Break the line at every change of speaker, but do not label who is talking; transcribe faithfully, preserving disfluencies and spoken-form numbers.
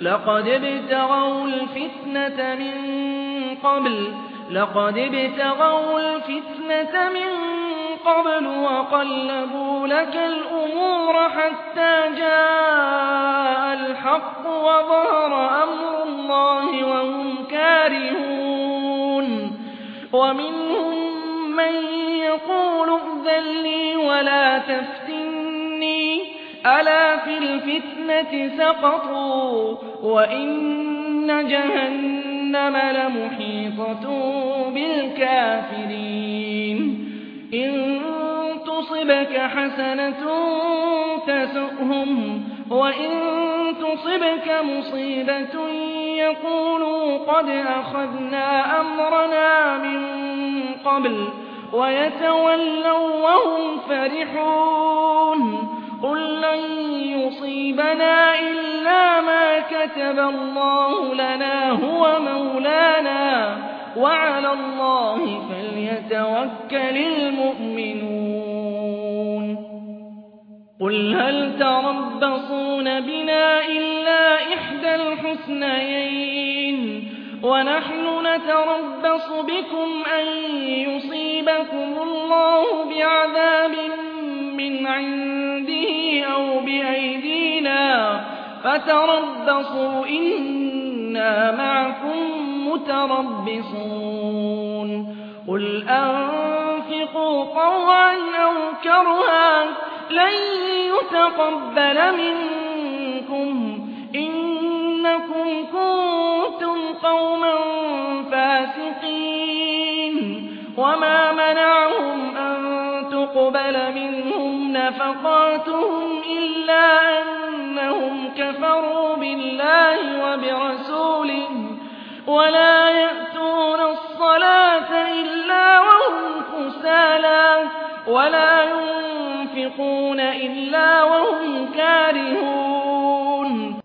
لقد ابتغوا الفتنة من قبل لقد ابتغوا الفتنة من قبل وقلبوا لك الأمور حتى جاء الحق وظهر أمر الله وهم كارهون ومنهم من يقول ائذن لي ولا تفتني ألا في الفتنة سقطوا وإن جهنم لمحيطة بالكافرين إن تصبك حسنة تسؤهم وإن تصبك مصيبة يقولوا قد أخذنا أمرنا من قبل ويتولوا وهم فرحون قل لن يصيبنا إلا ما كتب الله لنا هو مولانا وعلى الله فليتوكل المؤمنون قل هل تربصون بنا إلا إحدى الحسنيين ونحن نتربص بكم أن يصيبكم الله بعذاب من عنده أو بأيدينا فتربصوا إنا معكم متربصون قل أنفقوا طوعا أو كرها لن يتقبل منكم إنكم كنتم قوما فاسقين وما منعهم أن تقبل منهم نفقاتهم إلا أنهم كفروا بالله وبرسوله ولا يأتون الصلاة إلا وهم كسالى ولا ينفقون إلا وهم كارهون